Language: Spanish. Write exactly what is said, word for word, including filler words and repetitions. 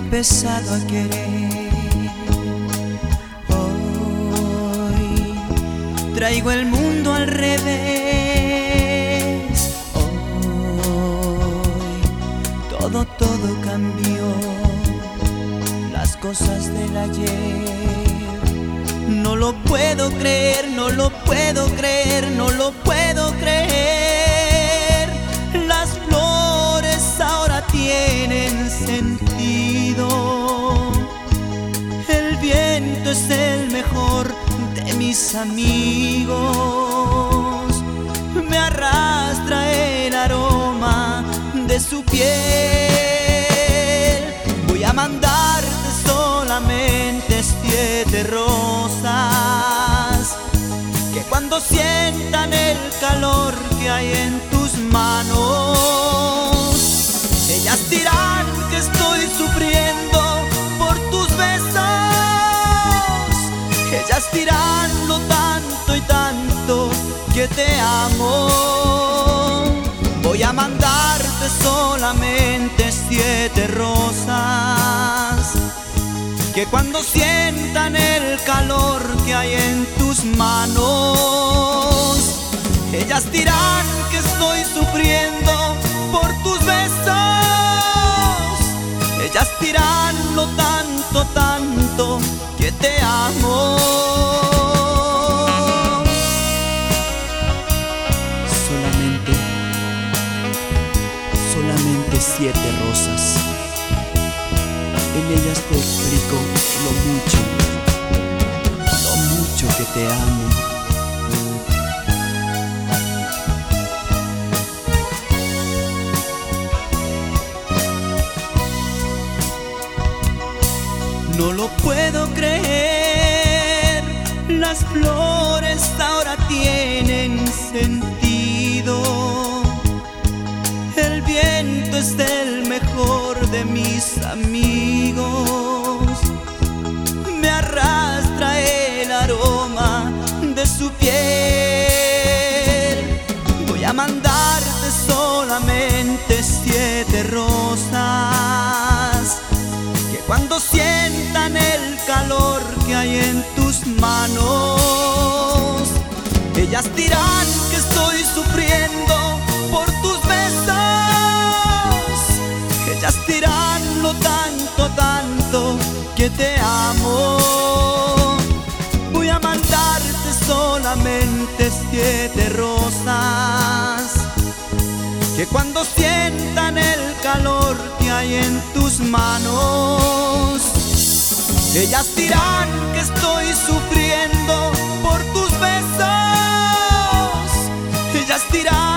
empezado a querer. Hoy traigo el mundo al revés. Hoy todo, todo cambió. Las cosas del ayer. No lo puedo creer, no lo puedo creer, no lo puedo creer. Las flores ahora tienen sentido. El viento es el mejor de mis amigos. Me arrastra el aroma de su piel. Voy a mandarte solamente siete rosas, que cuando sientan el calor que hay en tus manos, ellas dirán que estoy sufriendo por tus besos. Ellas dirán lo tanto y tanto que te amo. Voy a mandarte solamente siete rosas, que cuando sientan el calor que hay en tus manos, ellas dirán que estoy sufriendo por tus besos. Ellas dirán lo tanto, tanto que te amo. Solamente, solamente siete rosas. En ellas te explico lo mucho, lo mucho que te amo. No lo puedo creer, las flores ahora tienen sentido. El viento es el mejor de mis amigos. Me arrastra el aroma de su piel. Voy a mandarte solamente siete rosas, que cuando sientan el calor que hay en tus manos, ellas dirán que estoy sufriendo por tus besos. Ellas dirán lo tanto, tanto que te amo. Voy a mandarte solamente siete rosas, que cuando sientan el calor que hay en tus manos, ellas dirán que estoy sufriendo por tus besos. Ellas dirán